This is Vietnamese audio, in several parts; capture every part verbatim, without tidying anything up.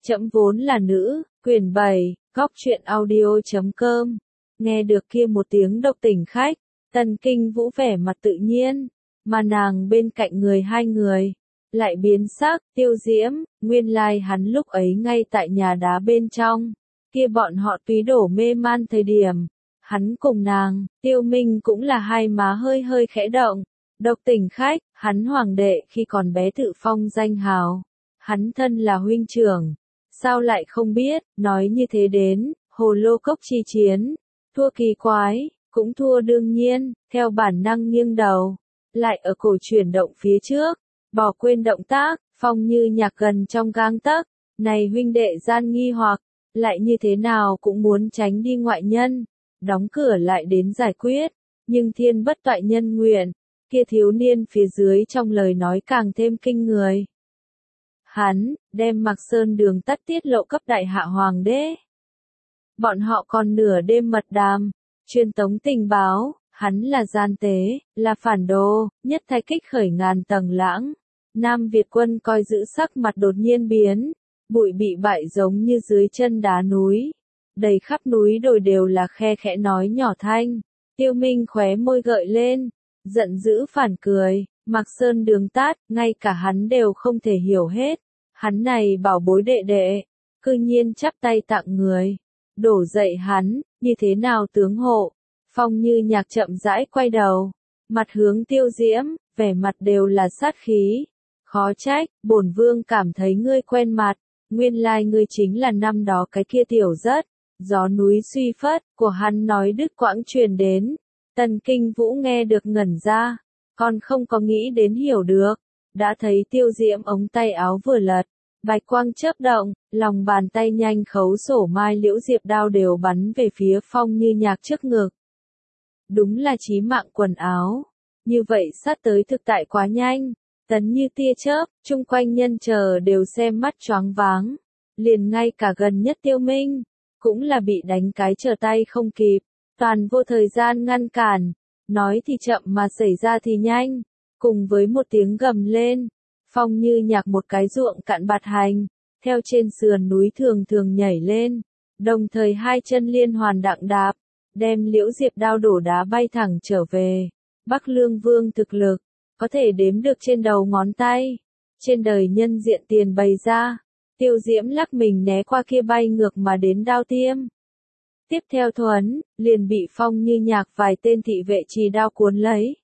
Trẫm vốn là nữ, quyển bảy, góc truyện audio chấm com. Nghe được kia một tiếng độc tình khách, Tần Kinh Vũ vẻ mặt tự nhiên, mà nàng bên cạnh người hai người, lại biến sắc, Tiêu Diễm, nguyên lai hắn lúc ấy ngay tại nhà đá bên trong, kia bọn họ túy đổ mê man thời điểm, hắn cùng nàng, Tiêu Minh cũng là hai má hơi hơi khẽ động, độc tình khách, hắn hoàng đệ khi còn bé tự phong danh hào, hắn thân là huynh trưởng. Sao lại không biết, nói như thế đến, hồ lô cốc chi chiến, thua kỳ quái, cũng thua đương nhiên, theo bản năng nghiêng đầu, lại ở cổ chuyển động phía trước, bỏ quên động tác, Phong Như Nhạc gần trong gang tấc, này huynh đệ gian nghi hoặc, lại như thế nào cũng muốn tránh đi ngoại nhân, đóng cửa lại đến giải quyết, nhưng thiên bất toại nhân nguyện, kia thiếu niên phía dưới trong lời nói càng thêm kinh người. Hắn, đem Mạc Sơn Đường tắt tiết lộ cấp đại hạ hoàng đế. Bọn họ còn nửa đêm mật đàm, truyền tống tình báo, hắn là gian tế, là phản đồ, nhất thay kích khởi ngàn tầng lãng. Nam Việt quân coi giữ sắc mặt đột nhiên biến, bụi bị bại giống như dưới chân đá núi. Đầy khắp núi đồi đều là khe khẽ nói nhỏ thanh. Tiêu Minh khóe môi gợi lên, giận dữ phản cười. Mạc Sơn Đường tát, ngay cả hắn đều không thể hiểu hết. Hắn này bảo bối đệ đệ, cư nhiên chắp tay tặng người. Đổ dậy hắn, như thế nào tướng hộ? Phong Như Nhạc chậm rãi quay đầu, mặt hướng Tiêu Diễm, vẻ mặt đều là sát khí. Khó trách, bổn vương cảm thấy ngươi quen mặt, nguyên lai ngươi chính là năm đó cái kia tiểu rất. Gió núi suy phất, của hắn nói đứt quãng truyền đến. Tần Kinh Vũ nghe được ngẩn ra. Còn không có nghĩ đến hiểu được, đã thấy Tiêu Diễm ống tay áo vừa lật, bạch quang chớp động, lòng bàn tay nhanh khấu sổ mai liễu diệp đao đều bắn về phía Phong Như Nhạc trước ngực. Đúng là chí mạng quần áo, như vậy sát tới thực tại quá nhanh, tấn như tia chớp, chung quanh nhân chờ đều xem mắt choáng váng, liền ngay cả gần nhất Tiêu Minh, cũng là bị đánh cái trở tay không kịp, toàn vô thời gian ngăn cản. Nói thì chậm mà xảy ra thì nhanh, cùng với một tiếng gầm lên, Phong Như Nhạc một cái ruộng cạn bạt hành, theo trên sườn núi thường thường nhảy lên, đồng thời hai chân liên hoàn đặng đạp, đem liễu diệp đao đổ đá bay thẳng trở về. Bắc Lương Vương thực lực, có thể đếm được trên đầu ngón tay, trên đời nhân diện tiền bày ra, Tiêu Diễm lắc mình né qua kia bay ngược mà đến đao tiêm. Tiếp theo thuấn, liền bị Phong Như Nhạc vài tên thị vệ trì đao cuốn lấy.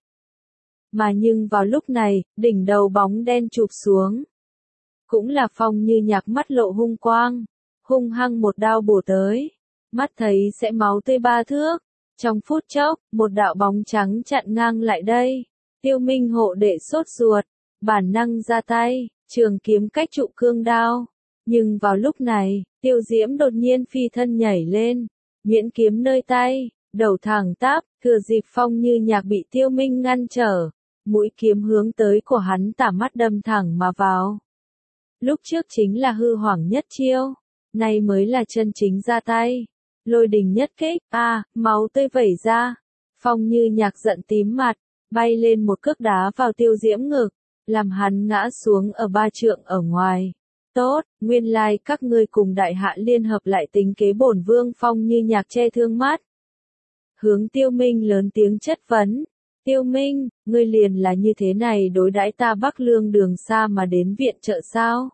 Mà nhưng vào lúc này, đỉnh đầu bóng đen chụp xuống. Cũng là Phong Như Nhạc mắt lộ hung quang, hung hăng một đao bổ tới. Mắt thấy sẽ máu tươi ba thước. Trong phút chốc, một đạo bóng trắng chặn ngang lại đây. Tiêu Minh hộ đệ sốt ruột, bản năng ra tay, trường kiếm cách trụ cương đao. Nhưng vào lúc này, Tiêu Diễm đột nhiên phi thân nhảy lên. Nhuyễn kiếm nơi tay, đầu thẳng tắp, thừa dịp Phong Như Nhạc bị Tiêu Minh ngăn trở, mũi kiếm hướng tới của hắn tả mắt đâm thẳng mà vào. Lúc trước chính là hư hoảng nhất chiêu, nay mới là chân chính ra tay. Lôi đình nhất kích, a, à, máu tươi vẩy ra. Phong Như Nhạc giận tím mặt, bay lên một cước đá vào Tiêu Diễm ngực, làm hắn ngã xuống ở ba trượng ở ngoài. Tốt, nguyên lai like các ngươi cùng đại hạ liên hợp lại tính kế bổn vương. Phong Như Nhạc che thương mắt. Hướng Tiêu Minh lớn tiếng chất vấn. Tiêu Minh, ngươi liền là như thế này đối đãi ta Bắc Lương Đường xa mà đến viện trợ sao?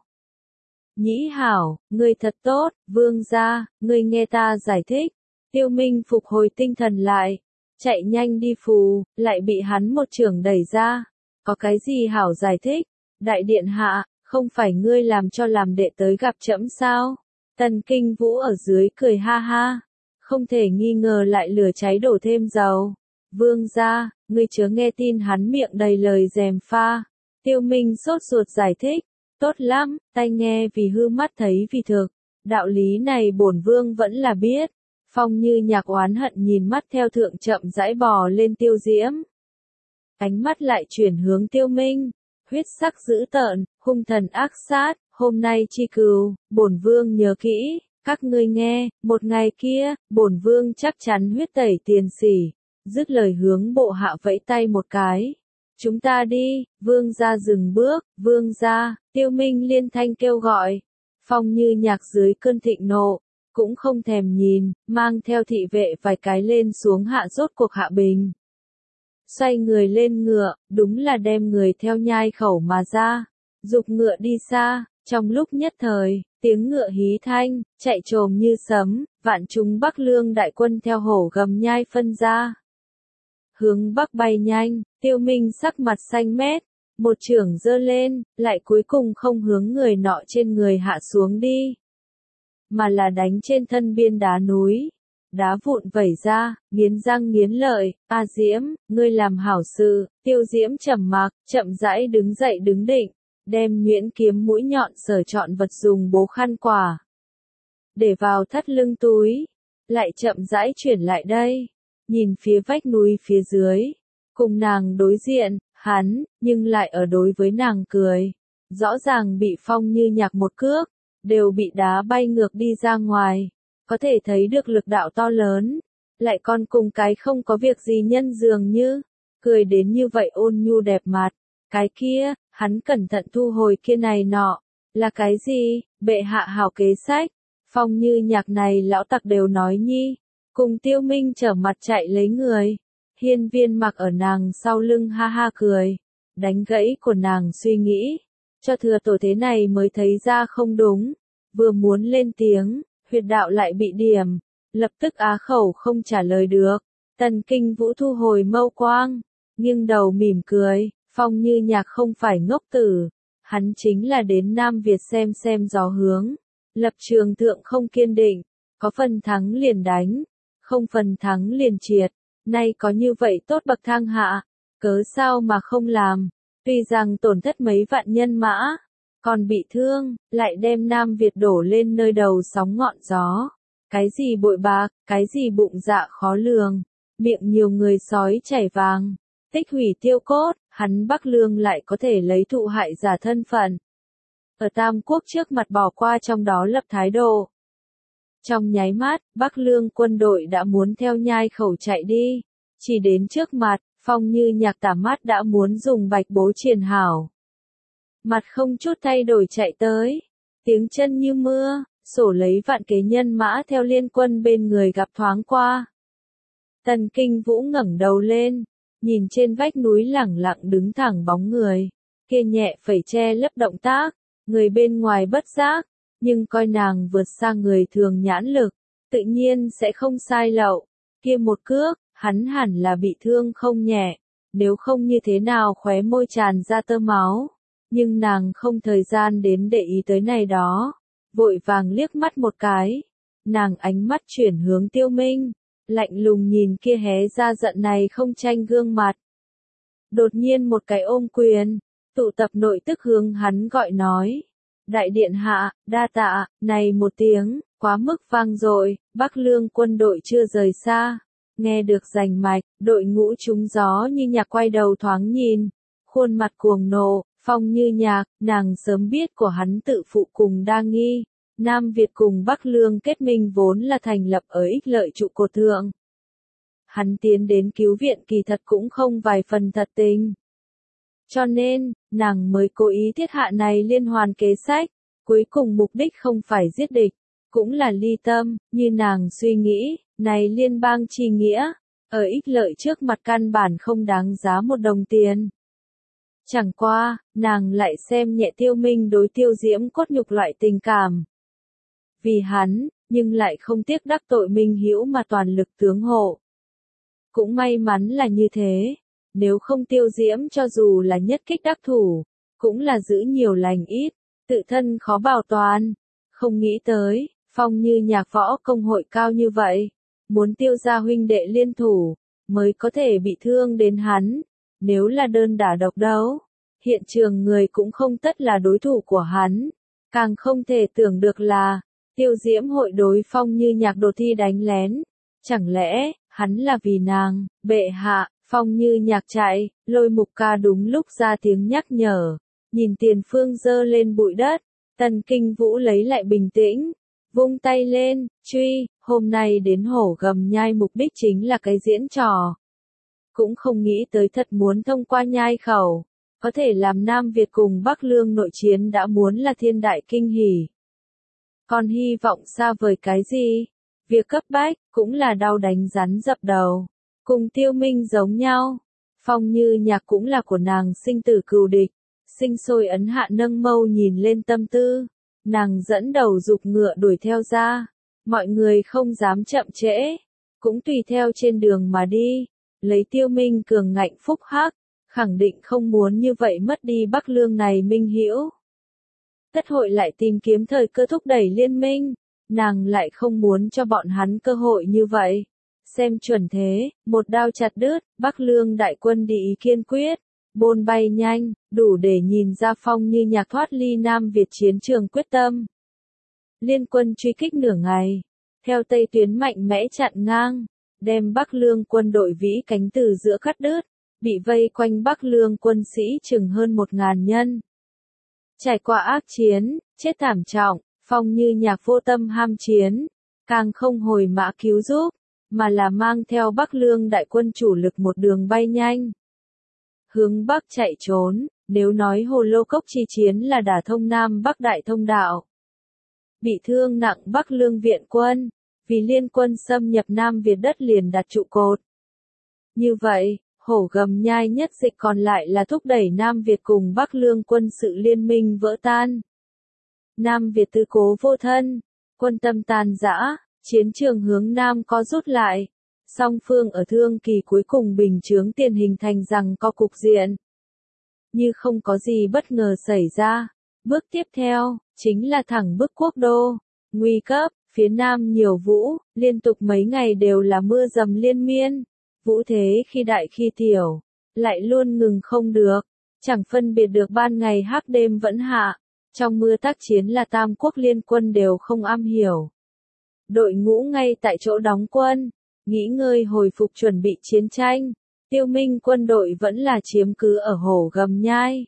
Nhĩ hảo, ngươi thật tốt, vương gia, ngươi nghe ta giải thích. Tiêu Minh phục hồi tinh thần lại. Chạy nhanh đi phù, lại bị hắn một chưởng đẩy ra. Có cái gì hảo giải thích? Đại điện hạ. Không phải ngươi làm cho làm đệ tới gặp trẫm sao? Tần Kinh Vũ ở dưới cười ha ha. Không thể nghi ngờ lại lửa cháy đổ thêm dầu. Vương gia, ngươi chớ nghe tin hắn miệng đầy lời gièm pha. Tiêu Minh sốt ruột giải thích. Tốt lắm, tai nghe vì hư mắt thấy vì thực. Đạo lý này bổn vương vẫn là biết. Phong Như Nhạc oán hận nhìn mắt theo thượng chậm rãi bò lên Tiêu Diễm. Ánh mắt lại chuyển hướng Tiêu Minh. Huyết sắc dữ tợn, hung thần ác sát, hôm nay chi cừu, bổn vương nhớ kỹ, các ngươi nghe, một ngày kia, bổn vương chắc chắn huyết tẩy tiền sỉ. Dứt lời hướng bộ hạ vẫy tay một cái. Chúng ta đi, vương gia dừng bước, vương gia, Tiêu Minh liên thanh kêu gọi. Phong Như Nhạc dưới cơn thịnh nộ, cũng không thèm nhìn, mang theo thị vệ vài cái lên xuống hạ rốt cuộc hạ bình. Xoay người lên ngựa, đúng là đem người theo nhai khẩu mà ra, dục ngựa đi xa, trong lúc nhất thời, tiếng ngựa hí thanh, chạy trồm như sấm, vạn chúng Bắc Lương đại quân theo hổ gầm nhai phân ra. Hướng Bắc bay nhanh, Tiêu Minh sắc mặt xanh mét, một chưởng giơ lên, lại cuối cùng không hướng người nọ trên người hạ xuống đi, mà là đánh trên thân biên đá núi. Đá vụn vẩy ra, nghiến răng nghiến lợi, "A Diễm, ngươi làm hảo sự." Tiêu Diễm trầm mặc, chậm rãi đứng dậy đứng định, đem nhuyễn kiếm mũi nhọn sở chọn vật dùng bố khăn quả, để vào thắt lưng túi, lại chậm rãi chuyển lại đây, nhìn phía vách núi phía dưới, cùng nàng đối diện, hắn, nhưng lại ở đối với nàng cười, rõ ràng bị Phong Như Nhạc một cước, đều bị đá bay ngược đi ra ngoài. Có thể thấy được lực đạo to lớn, lại còn cùng cái không có việc gì nhân dường như, cười đến như vậy ôn nhu đẹp mặt. Cái kia, hắn cẩn thận thu hồi kia này nọ, là cái gì, bệ hạ hảo kế sách, Phong Như Nhạc này lão tặc đều nói nhi, cùng Tiêu Minh trở mặt chạy lấy người. Hiên Viên mặc ở nàng sau lưng ha ha cười, đánh gãy của nàng suy nghĩ, cho thừa tổ thế này mới thấy ra không đúng, vừa muốn lên tiếng. Huyệt đạo lại bị điểm, lập tức á khẩu không trả lời được. Tần Kinh Vũ thu hồi mâu quang, nghiêng đầu mỉm cười, Phong Như Nhạc không phải ngốc tử, hắn chính là đến Nam Việt xem xem gió hướng, lập trường thượng không kiên định, có phần thắng liền đánh, không phần thắng liền triệt, nay có như vậy tốt bậc thang hạ, cớ sao mà không làm, tuy rằng tổn thất mấy vạn nhân mã, còn bị thương, lại đem Nam Việt đổ lên nơi đầu sóng ngọn gió. Cái gì bội bạc, cái gì bụng dạ khó lường, miệng nhiều người sói chảy vàng, tích hủy tiêu cốt, hắn Bắc Lương lại có thể lấy thụ hại giả thân phận. Ở Tam Quốc trước mặt bỏ qua trong đó lập thái độ. Trong nháy mắt, Bắc Lương quân đội đã muốn theo nhai khẩu chạy đi, chỉ đến trước mặt, Phong Như Nhạc tả mắt đã muốn dùng bạch bố triền hảo. Mặt không chút thay đổi chạy tới, tiếng chân như mưa, sổ lấy vạn kế nhân mã theo liên quân bên người gặp thoáng qua. Tần Kinh Vũ ngẩng đầu lên, nhìn trên vách núi lẳng lặng đứng thẳng bóng người, kia nhẹ phẩy che lấp động tác, người bên ngoài bất giác, nhưng coi nàng vượt xa người thường nhãn lực, tự nhiên sẽ không sai lậu, kia một cước, hắn hẳn là bị thương không nhẹ, nếu không như thế nào khóe môi tràn ra tơ máu. Nhưng nàng không thời gian đến để ý tới này đó, vội vàng liếc mắt một cái, nàng ánh mắt chuyển hướng Tiêu Minh, lạnh lùng nhìn kia hé ra giận này không tranh gương mặt. Đột nhiên một cái ôm quyền, tụ tập nội tức hướng hắn gọi nói, đại điện hạ, đa tạ, này một tiếng, quá mức vang dội, Bắc Lương quân đội chưa rời xa, nghe được rành mạch, đội ngũ trúng gió như nhạc quay đầu thoáng nhìn, khuôn mặt cuồng nộ. Phong Như Nhạc, nàng sớm biết của hắn tự phụ cùng đa nghi, Nam Việt cùng Bắc Lương kết minh vốn là thành lập ở ích lợi trụ cột thượng. Hắn tiến đến cứu viện kỳ thật cũng không vài phần thật tình. Cho nên, nàng mới cố ý thiết hạ này liên hoàn kế sách, cuối cùng mục đích không phải giết địch, cũng là ly tâm, như nàng suy nghĩ, này liên bang chi nghĩa, ở ích lợi trước mặt căn bản không đáng giá một đồng tiền. Chẳng qua, nàng lại xem nhẹ Tiêu Minh đối Tiêu Diễm cốt nhục loại tình cảm. Vì hắn, nhưng lại không tiếc đắc tội Minh Hữu mà toàn lực tướng hộ. Cũng may mắn là như thế, nếu không Tiêu Diễm cho dù là nhất kích đắc thủ, cũng là giữ nhiều lành ít, tự thân khó bảo toàn. Không nghĩ tới, Phong Như Nhạc võ công hội cao như vậy, muốn Tiêu gia huynh đệ liên thủ, mới có thể bị thương đến hắn. Nếu là đơn đả độc đấu, hiện trường người cũng không tất là đối thủ của hắn. Càng không thể tưởng được là, Tiêu Diễm hội đối Phong Như Nhạc đồ thi đánh lén. Chẳng lẽ, hắn là vì nàng, bệ hạ, Phong Như Nhạc chạy, Lôi Mục Ca đúng lúc ra tiếng nhắc nhở. Nhìn tiền phương dơ lên bụi đất, Tần Kinh Vũ lấy lại bình tĩnh, vung tay lên, truy, hôm nay đến hổ gầm nhai mục đích chính là cái diễn trò. Cũng không nghĩ tới thật muốn thông qua nhai khẩu, có thể làm Nam Việt cùng Bắc Lương nội chiến đã muốn là thiên đại kinh hỉ. Còn hy vọng xa vời cái gì? Việc cấp bách, cũng là đau đánh rắn dập đầu. Cùng Tiêu Minh giống nhau. Phong Như Nhạc cũng là của nàng sinh tử cừu địch. Sinh sôi ấn hạ nâng mâu nhìn lên tâm tư. Nàng dẫn đầu dục ngựa đuổi theo ra. Mọi người không dám chậm trễ. Cũng tùy theo trên đường mà đi. Lấy Tiêu Minh cường ngạnh phúc hắc. Khẳng định không muốn như vậy mất đi Bắc Lương này minh hữu. Tất hội lại tìm kiếm thời cơ thúc đẩy liên minh. Nàng lại không muốn cho bọn hắn cơ hội như vậy. Xem chuẩn thế, một đao chặt đứt, Bắc Lương đại quân đi ý kiên quyết. Bôn bay nhanh, đủ để nhìn ra Phong Như Nhạc thoát ly Nam Việt chiến trường quyết tâm. Liên quân truy kích nửa ngày. Theo Tây tuyến mạnh mẽ chặn ngang. Đem Bắc Lương quân đội vĩ cánh từ giữa cắt đứt. Bị vây quanh Bắc Lương quân sĩ chừng hơn một ngàn nhân. Trải qua ác chiến, chết thảm trọng, Phong Như Nhạc vô tâm ham chiến, càng không hồi mã cứu giúp, mà là mang theo Bắc Lương đại quân chủ lực một đường bay nhanh. Hướng Bắc chạy trốn, nếu nói Hồ Lô Cốc chi chiến là đả thông Nam Bắc đại thông đạo. Bị thương nặng Bắc Lương viện quân, vì liên quân xâm nhập Nam Việt đất liền đặt trụ cột. Như vậy, Hổ Gầm Nhai nhất dịch còn lại là thúc đẩy Nam Việt cùng Bắc Lương quân sự liên minh vỡ tan. Nam Việt tư cố vô thân, quân tâm tàn rã, chiến trường hướng Nam có rút lại. Song phương ở thương kỳ cuối cùng bình chướng tiền hình thành rằng có cục diện. Như không có gì bất ngờ xảy ra. Bước tiếp theo, chính là thẳng bức quốc đô. Nguy cấp, phía Nam nhiều vũ, liên tục mấy ngày đều là mưa dầm liên miên. Vũ thế khi đại khi tiểu, lại luôn ngừng không được, chẳng phân biệt được ban ngày hắc đêm vẫn hạ, trong mưa tác chiến là tam quốc liên quân đều không am hiểu. Đội ngũ ngay tại chỗ đóng quân, nghỉ ngơi hồi phục chuẩn bị chiến tranh, Tiêu Minh quân đội vẫn là chiếm cứ ở Hổ Gầm Nhai.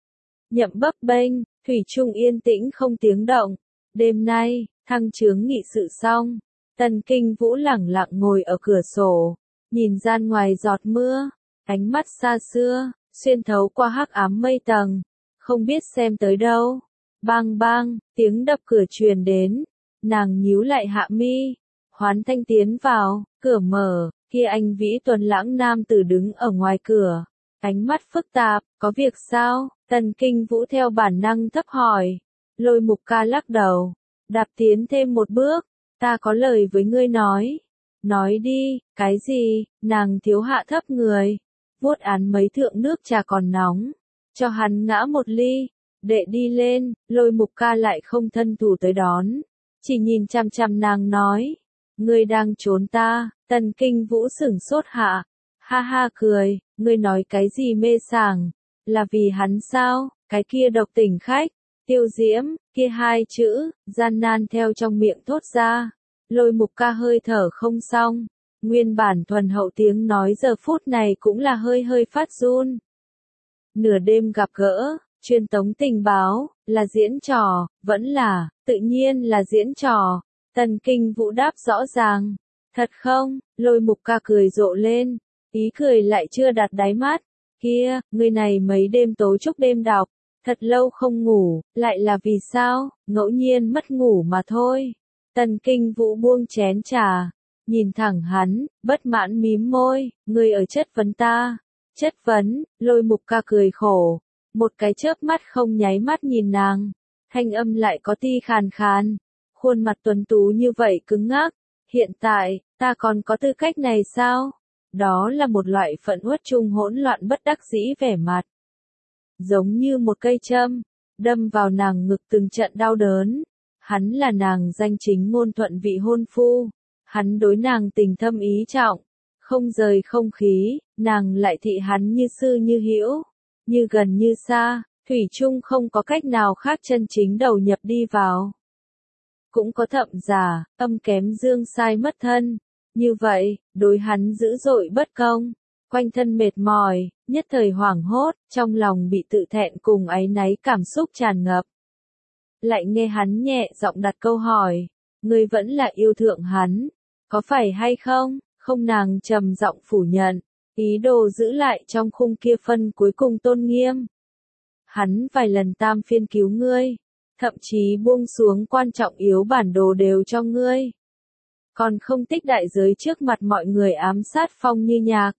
Nhậm bấp bênh, thủy chung yên tĩnh không tiếng động, đêm nay, thăng chướng nghị sự xong, Tần Kinh Vũ lẳng lặng ngồi ở cửa sổ. Nhìn gian ngoài giọt mưa, ánh mắt xa xưa, xuyên thấu qua hắc ám mây tầng, không biết xem tới đâu. Bang bang, tiếng đập cửa truyền đến, nàng nhíu lại hạ mi, Hoán Thanh tiến vào, cửa mở, kia anh vĩ tuấn lãng nam tử đứng ở ngoài cửa, ánh mắt phức tạp, có việc sao? Tần Kinh Vũ theo bản năng thấp hỏi, Lôi Mục Ca lắc đầu, đạp tiến thêm một bước, ta có lời với ngươi nói. Nói đi, cái gì? Nàng thiếu hạ thấp người, vuốt án mấy thượng nước trà còn nóng, cho hắn ngã một ly, đệ đi lên. Lôi Mục Ca lại không thân thủ tới đón, chỉ nhìn chằm chằm nàng nói, ngươi đang trốn ta. Tần Kinh Vũ sửng sốt hạ, ha ha cười, ngươi nói cái gì mê sảng, là vì hắn sao? Cái kia độc tình khách, Tiêu Diễm, kia hai chữ, gian nan theo trong miệng thốt ra. Lôi Mục Ca hơi thở không xong, nguyên bản thuần hậu tiếng nói giờ phút này cũng là hơi hơi phát run. Nửa đêm gặp gỡ, truyền tống tình báo, là diễn trò, vẫn là, tự nhiên là diễn trò. Tần Kinh Vũ đáp rõ ràng, thật không? Lôi Mục Ca cười rộ lên, ý cười lại chưa đạt đáy mắt. Kia, người này mấy đêm tối chúc đêm đọc, thật lâu không ngủ, lại là vì sao? Ngẫu nhiên mất ngủ mà thôi. Tần Kinh Vũ buông chén trà, nhìn thẳng hắn, bất mãn mím môi, ngươi ở chất vấn ta. Chất vấn? Lôi Mục Ca cười khổ, một cái chớp mắt không nháy mắt nhìn nàng, thanh âm lại có ti khàn khàn, khuôn mặt tuấn tú như vậy cứng ngắc. Hiện tại, ta còn có tư cách này sao? Đó là một loại phẫn uất chung hỗn loạn bất đắc dĩ vẻ mặt. Giống như một cây châm, đâm vào nàng ngực từng trận đau đớn. Hắn là nàng danh chính ngôn thuận vị hôn phu. Hắn đối nàng tình thâm ý trọng. Không rời không khí, nàng lại thị hắn như sư như hữu, như gần như xa, thủy chung không có cách nào khác chân chính đầu nhập đi vào. Cũng có thậm giả, âm kém dương sai mất thân. Như vậy, đối hắn dữ dội bất công, quanh thân mệt mỏi, nhất thời hoảng hốt, trong lòng bị tự thẹn cùng áy náy cảm xúc tràn ngập. Lại nghe hắn nhẹ giọng đặt câu hỏi, ngươi vẫn là yêu thượng hắn, có phải hay không? Không, nàng trầm giọng phủ nhận, ý đồ giữ lại trong khung kia phân cuối cùng tôn nghiêm. Hắn vài lần tam phiên cứu ngươi, thậm chí buông xuống quan trọng yếu bản đồ đều cho ngươi. Còn không tích đại giới trước mặt mọi người ám sát Phong Như Nhạc.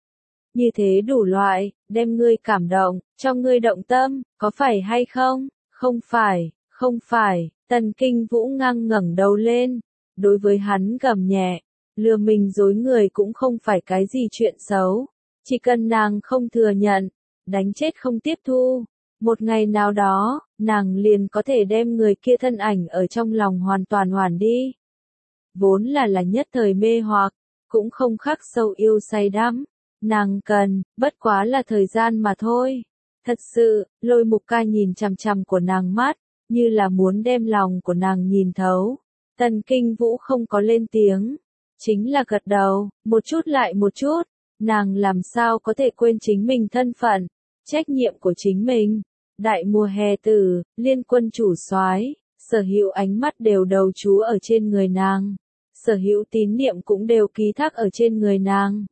Như thế đủ loại, đem ngươi cảm động, cho ngươi động tâm, có phải hay không? Không phải, không phải, Tần Kinh Vũ ngang ngẩng đầu lên, đối với hắn gầm nhẹ, lừa mình dối người cũng không phải cái gì chuyện xấu, chỉ cần nàng không thừa nhận, đánh chết không tiếp thu, một ngày nào đó, nàng liền có thể đem người kia thân ảnh ở trong lòng hoàn toàn hoàn đi. Vốn là là nhất thời mê hoặc, cũng không khắc sâu yêu say đắm, nàng cần, bất quá là thời gian mà thôi. Thật sự, Lôi Mục Ca nhìn chằm chằm của nàng mắt, như là muốn đem lòng của nàng nhìn thấu. Tần Kinh Vũ không có lên tiếng, chính là gật đầu, một chút lại một chút, nàng làm sao có thể quên chính mình thân phận, trách nhiệm của chính mình. Đại mùa hè tử, liên quân chủ soái, sở hữu ánh mắt đều đầu chú ở trên người nàng, sở hữu tín niệm cũng đều ký thác ở trên người nàng.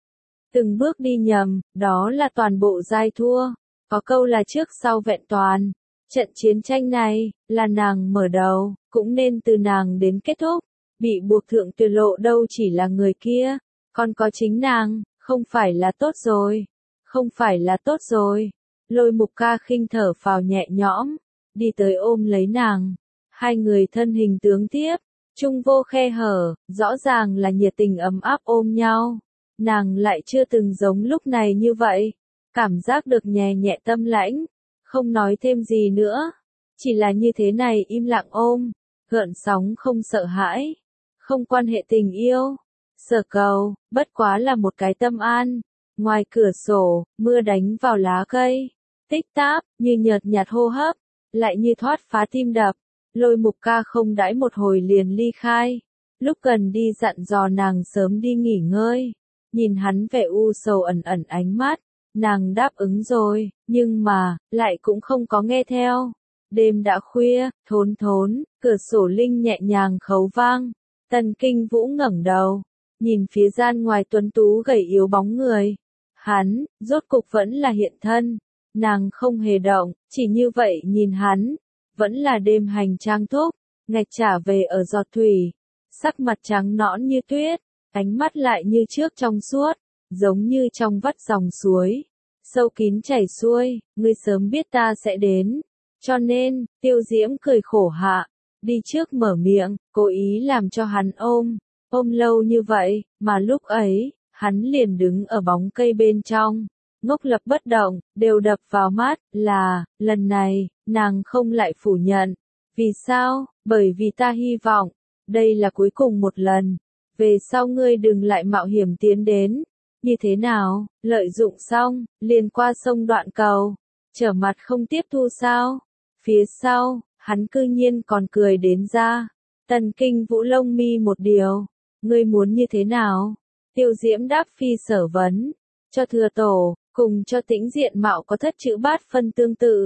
Từng bước đi nhầm, đó là toàn bộ giai thua, có câu là trước sau vẹn toàn. Trận chiến tranh này, là nàng mở đầu, cũng nên từ nàng đến kết thúc, bị buộc thượng tuyệt lộ đâu chỉ là người kia, còn có chính nàng, không phải là tốt rồi, không phải là tốt rồi. Lôi Mục Ca khinh thở phào nhẹ nhõm, đi tới ôm lấy nàng, hai người thân hình tướng tiếp, chung vô khe hở, rõ ràng là nhiệt tình ấm áp ôm nhau, nàng lại chưa từng giống lúc này như vậy, cảm giác được nhẹ nhẹ tâm lãnh. Không nói thêm gì nữa, chỉ là như thế này im lặng ôm, gợn sóng không sợ hãi, không quan hệ tình yêu, sở cầu, bất quá là một cái tâm an. Ngoài cửa sổ, mưa đánh vào lá cây, tích táp, như nhợt nhạt hô hấp, lại như thoát phá tim đập. Lôi Mục Ca không đãi một hồi liền ly khai, lúc cần đi dặn dò nàng sớm đi nghỉ ngơi, nhìn hắn vẻ u sầu ẩn ẩn ánh mắt. Nàng đáp ứng rồi, nhưng mà, lại cũng không có nghe theo. Đêm đã khuya, thốn thốn, cửa sổ linh nhẹ nhàng khấu vang. Tần Kinh Vũ ngẩng đầu, nhìn phía gian ngoài tuấn tú gầy yếu bóng người. Hắn, rốt cục vẫn là hiện thân. Nàng không hề động, chỉ như vậy nhìn hắn. Vẫn là đêm hành trang thúc, ngạch trả về ở giọt thủy. Sắc mặt trắng nõn như tuyết, ánh mắt lại như trước trong suốt. Giống như trong vắt dòng suối, sâu kín chảy xuôi, ngươi sớm biết ta sẽ đến, cho nên, Tiêu Diễm cười khổ hạ, đi trước mở miệng, cố ý làm cho hắn ôm, ôm lâu như vậy, mà lúc ấy, hắn liền đứng ở bóng cây bên trong, ngốc lập bất động, đều đập vào mắt, là, lần này, nàng không lại phủ nhận, vì sao, bởi vì ta hy vọng, đây là cuối cùng một lần, về sau ngươi đừng lại mạo hiểm tiến đến. Như thế nào, lợi dụng xong, liền qua sông đoạn cầu, trở mặt không tiếp thu sao? Phía sau, hắn cư nhiên còn cười đến ra. Tần Kinh Vũ lông mi một điều, ngươi muốn như thế nào? Tiêu Diễm đáp phi sở vấn, cho thừa tổ, cùng cho Tĩnh diện mạo có thất chữ bát phân tương tự.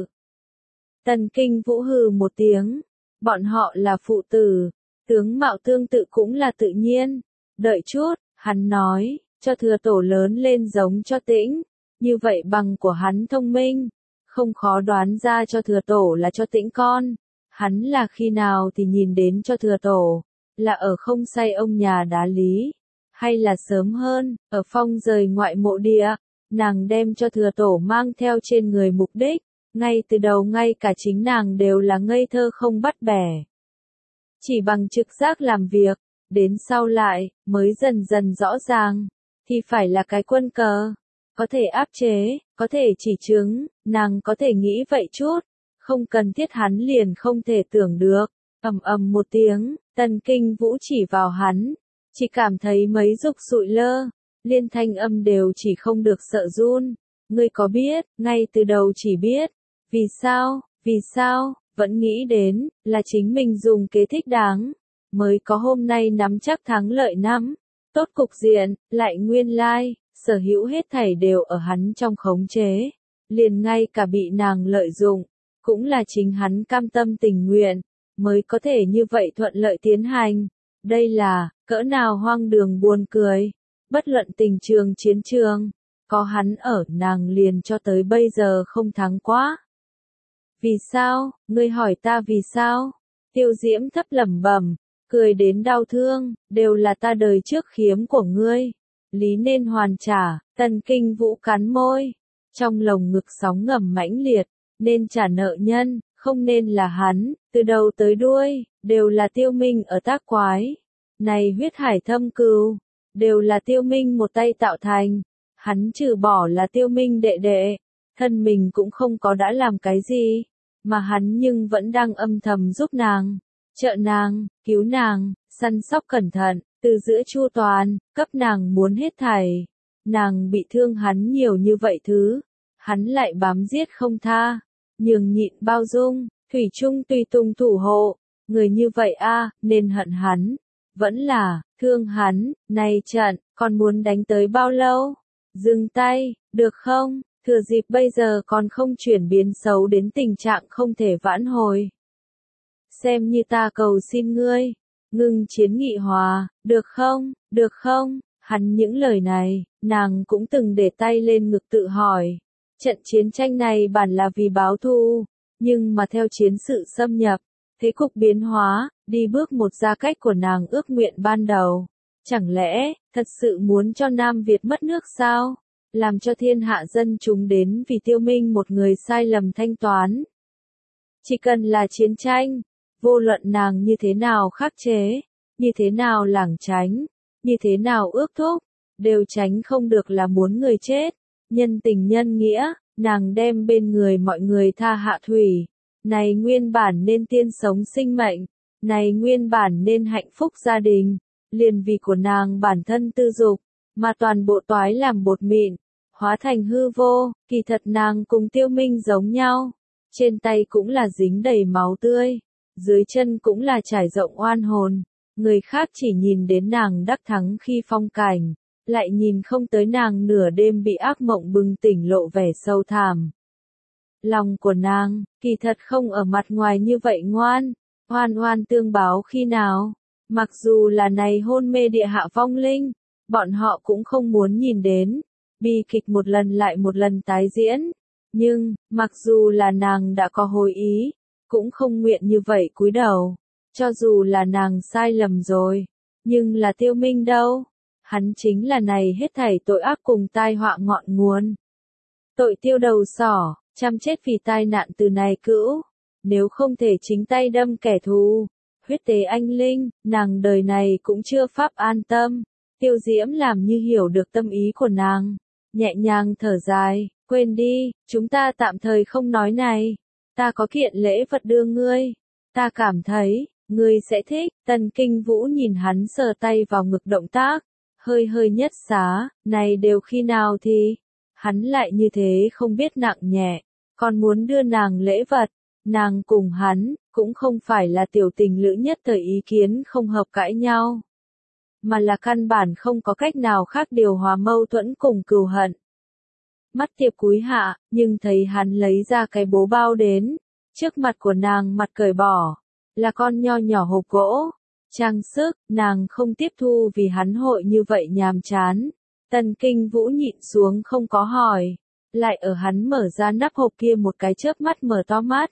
Tần Kinh Vũ hừ một tiếng, bọn họ là phụ tử, tướng mạo tương tự cũng là tự nhiên. Đợi chút, hắn nói. Cho thừa tổ lớn lên giống cho Tĩnh, như vậy bằng của hắn thông minh, không khó đoán ra cho thừa tổ là cho Tĩnh con. Hắn là khi nào thì nhìn đến cho thừa tổ, là ở không say ông nhà đá lý, hay là sớm hơn, ở Phong rời ngoại mộ địa, nàng đem cho thừa tổ mang theo trên người mục đích, ngay từ đầu ngay cả chính nàng đều là ngây thơ không bắt bẻ. Chỉ bằng trực giác làm việc, đến sau lại, mới dần dần rõ ràng. Thì phải là cái quân cờ, có thể áp chế, có thể chỉ chứng, nàng có thể nghĩ vậy chút, không cần thiết hắn liền không thể tưởng được. Ầm ầm một tiếng, Tần Kinh Vũ chỉ vào hắn, chỉ cảm thấy mấy dục sụi lơ, liên thanh âm đều chỉ không được sợ run. Ngươi có biết, ngay từ đầu chỉ biết, vì sao, vì sao, vẫn nghĩ đến, là chính mình dùng kế thích đáng, mới có hôm nay nắm chắc thắng lợi năm. Tốt cục diện, lại nguyên lai, sở hữu hết thảy đều ở hắn trong khống chế, liền ngay cả bị nàng lợi dụng, cũng là chính hắn cam tâm tình nguyện, mới có thể như vậy thuận lợi tiến hành. Đây là, cỡ nào hoang đường buồn cười, bất luận tình trường chiến trường, có hắn ở nàng liền cho tới bây giờ không thắng quá. Vì sao, ngươi hỏi ta vì sao? Tiêu Diễm thấp lẩm bẩm, cười đến đau thương, đều là ta đời trước khiếm của ngươi. Lý nên hoàn trả, Tần Kinh Vũ cắn môi. Trong lồng ngực sóng ngầm mãnh liệt, nên trả nợ nhân, không nên là hắn, từ đầu tới đuôi, đều là Tiêu Minh ở tác quái. Này huyết hải thâm cừu, đều là Tiêu Minh một tay tạo thành. Hắn trừ bỏ là Tiêu Minh đệ đệ, thân mình cũng không có đã làm cái gì, mà hắn nhưng vẫn đang âm thầm giúp nàng, trợ nàng, cứu nàng, săn sóc cẩn thận, từ giữa chu toàn, cấp nàng muốn hết thảy. Nàng bị thương hắn nhiều như vậy thứ, hắn lại bám giết không tha, nhường nhịn bao dung, thủy chung tùy tùng thủ hộ, người như vậy a, nên hận hắn, vẫn là, thương hắn, này trận, còn muốn đánh tới bao lâu? Dừng tay, được không? Thừa dịp bây giờ còn không chuyển biến xấu đến tình trạng không thể vãn hồi. Xem như ta cầu xin ngươi, ngừng chiến nghị hòa, được không, được không? Hắn những lời này, nàng cũng từng để tay lên ngực tự hỏi. Trận chiến tranh này bản là vì báo thù, nhưng mà theo chiến sự xâm nhập, thế cục biến hóa, đi bước một gia cách của nàng ước nguyện ban đầu. Chẳng lẽ, thật sự muốn cho Nam Việt mất nước sao? Làm cho thiên hạ dân chúng đến vì Tiêu Minh một người sai lầm thanh toán. Chỉ cần là chiến tranh, vô luận nàng như thế nào khắc chế, như thế nào lảng tránh, như thế nào ước thúc, đều tránh không được là muốn người chết. Nhân tình nhân nghĩa, nàng đem bên người mọi người tha hạ thủy. Này nguyên bản nên tiên sống sinh mệnh, này nguyên bản nên hạnh phúc gia đình, liền vì của nàng bản thân tư dục, mà toàn bộ toái làm bột mịn, hóa thành hư vô. Kỳ thật nàng cùng Tiêu Minh giống nhau, trên tay cũng là dính đầy máu tươi, dưới chân cũng là trải rộng oan hồn. Người khác chỉ nhìn đến nàng đắc thắng khi phong cảnh, lại nhìn không tới nàng nửa đêm bị ác mộng bừng tỉnh lộ vẻ sâu thẳm. Lòng của nàng, kỳ thật không ở mặt ngoài như vậy ngoan, oan oan tương báo khi nào. Mặc dù là này hôn mê địa hạ vong linh, bọn họ cũng không muốn nhìn đến. Bi kịch một lần lại một lần tái diễn. Nhưng, mặc dù là nàng đã có hồi ý, cũng không nguyện như vậy cúi đầu. Cho dù là nàng sai lầm rồi, nhưng là Tiêu Minh đâu? Hắn chính là này hết thảy tội ác cùng tai họa ngọn nguồn. Tội tiêu đầu sỏ, chăm chết vì tai nạn từ này cữu. Nếu không thể chính tay đâm kẻ thù, huyết tế anh linh, nàng đời này cũng chưa pháp an tâm. Tiêu Diễm làm như hiểu được tâm ý của nàng, nhẹ nhàng thở dài, quên đi, chúng ta tạm thời không nói này. Ta có kiện lễ vật đưa ngươi, ta cảm thấy, ngươi sẽ thích. Tần Kinh Vũ nhìn hắn sờ tay vào ngực động tác, hơi hơi nhất xá, này đều khi nào thì, hắn lại như thế không biết nặng nhẹ, còn muốn đưa nàng lễ vật. Nàng cùng hắn, cũng không phải là tiểu tình lữ nhất thời ý kiến không hợp cãi nhau, mà là căn bản không có cách nào khác điều hòa mâu thuẫn cùng cừu hận. Mắt Tiệp cúi hạ, nhưng thấy hắn lấy ra cái bố bao đến, trước mặt của nàng mặt cởi bỏ, là con nho nhỏ hộp gỗ, trang sức, nàng không tiếp thu vì hắn hội như vậy nhàm chán. Tần Kinh Vũ nhịn xuống không có hỏi, lại ở hắn mở ra nắp hộp kia một cái chớp mắt mở to mắt.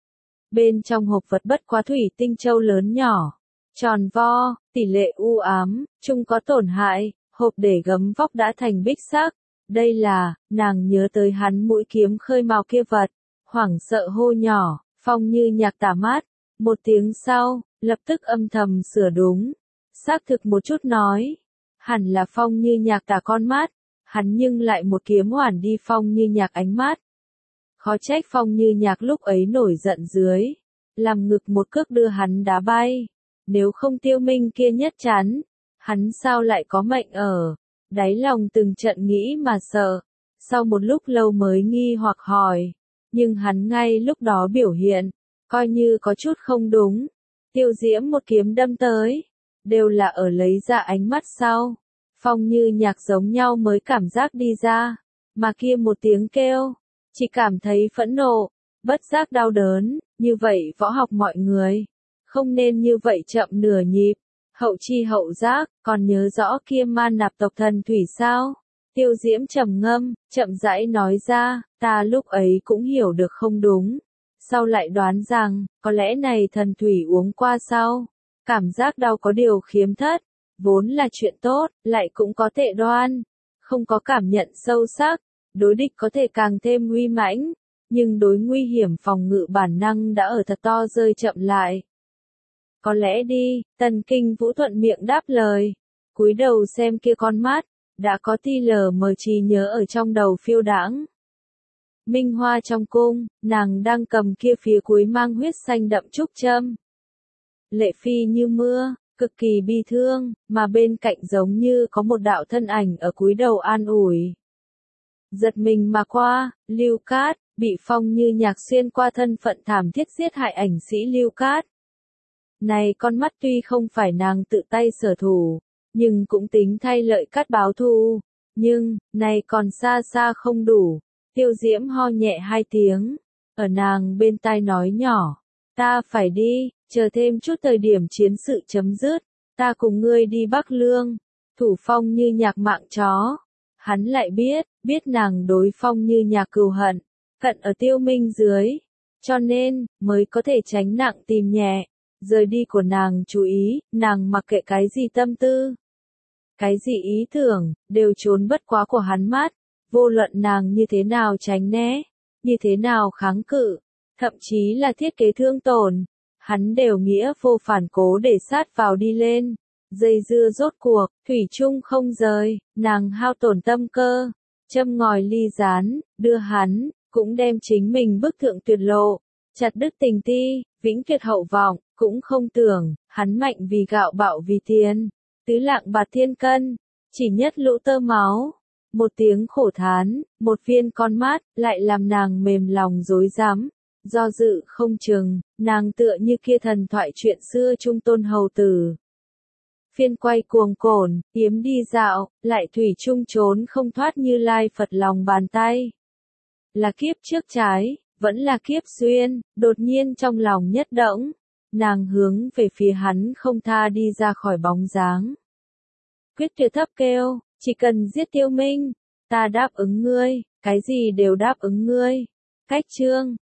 Bên trong hộp vật bất quá thủy tinh châu lớn nhỏ, tròn vo, tỷ lệ u ám, chung có tổn hại, hộp để gấm vóc đã thành bích sắc. Đây là, nàng nhớ tới hắn mũi kiếm khơi mào kia vật, hoảng sợ hô nhỏ, Phong Như Nhạc tả mát. Một tiếng sau, lập tức âm thầm sửa đúng, xác thực một chút nói, hẳn là Phong Như Nhạc tả con mắt, hắn nhưng lại một kiếm hoàn đi Phong Như Nhạc ánh mắt. Khó trách Phong Như Nhạc lúc ấy nổi giận dưới, làm ngực một cước đưa hắn đá bay. Nếu không Tiêu Minh kia nhất chắn, hắn sao lại có mệnh ở? Đáy lòng từng trận nghĩ mà sợ, sau một lúc lâu mới nghi hoặc hỏi, nhưng hắn ngay lúc đó biểu hiện, coi như có chút không đúng. Tiêu Diễm một kiếm đâm tới, đều là ở lấy ra ánh mắt sau. Phong Như Nhạc giống nhau mới cảm giác đi ra, mà kia một tiếng kêu, chỉ cảm thấy phẫn nộ, bất giác đau đớn. Như vậy võ học mọi người, không nên như vậy chậm nửa nhịp. Hậu chi hậu giác, còn nhớ rõ kia ma nạp tộc thần thủy sao? Tiêu Diễm trầm ngâm, chậm rãi nói ra, ta lúc ấy cũng hiểu được không đúng. sau lại đoán rằng, có lẽ này thần thủy uống qua sau, cảm giác đau có điều khiếm thất, vốn là chuyện tốt, lại cũng có tệ đoan, không có cảm nhận sâu sắc, đối địch có thể càng thêm uy mãnh, nhưng đối nguy hiểm phòng ngự bản năng đã ở thật to rơi chậm lại. Có lẽ đi, Tần Kinh Vũ thuận miệng đáp lời, cúi đầu xem kia con mắt, đã có ti lờ mờ trí nhớ ở trong đầu phiêu đãng. Minh Hoa trong cung, nàng đang cầm kia phía cuối mang huyết xanh đậm trúc châm. Lệ phi như mưa, cực kỳ bi thương, mà bên cạnh giống như có một đạo thân ảnh ở cúi đầu an ủi. Giật mình mà qua, Lưu Cát, bị Phong Như Nhạc xuyên qua thân phận thảm thiết giết hại ảnh sĩ Lưu Cát. Này con mắt tuy không phải nàng tự tay sở thủ, nhưng cũng tính thay Lợi Cát báo thù, nhưng, này còn xa xa không đủ. Tiêu Diễm ho nhẹ hai tiếng, ở nàng bên tai nói nhỏ, ta phải đi, chờ thêm chút thời điểm chiến sự chấm dứt, ta cùng ngươi đi Bắc Lương, thủ Phong Như Nhạc mạng chó. Hắn lại biết, biết nàng đối Phong Như Nhạc cừu hận, cận ở Tiêu Minh dưới, cho nên, mới có thể tránh nặng tìm nhẹ, rời đi của nàng chú ý, nàng mặc kệ cái gì tâm tư, cái gì ý tưởng, đều trốn bất quá của hắn mắt. Vô luận nàng như thế nào tránh né, như thế nào kháng cự, thậm chí là thiết kế thương tổn, hắn đều nghĩa vô phản cố để sát vào đi lên. Dây dưa rốt cuộc, thủy chung không rời, nàng hao tổn tâm cơ, châm ngòi ly gián, đưa hắn, cũng đem chính mình bức thượng tuyệt lộ, chặt đứt tình ti, vĩnh tuyệt hậu vọng, cũng không tưởng, hắn mạnh vì gạo bạo vì tiền, tứ lạng bạc thiên cân, chỉ nhất lũ tơ máu. Một tiếng khổ thán, một viên con mắt, lại làm nàng mềm lòng rối rắm, do dự không chừng, nàng tựa như kia thần thoại chuyện xưa trung tôn hầu tử. Phiên quay cuồng cổn, yếm đi dạo, lại thủy chung trốn không thoát Như Lai Phật lòng bàn tay. Là kiếp trước trái, vẫn là kiếp xuyên, đột nhiên trong lòng nhất động, nàng hướng về phía hắn không tha đi ra khỏi bóng dáng. Quyết tuyệt thấp kêu, chỉ cần giết Tiêu Minh, ta đáp ứng ngươi, cái gì đều đáp ứng ngươi. Cách chương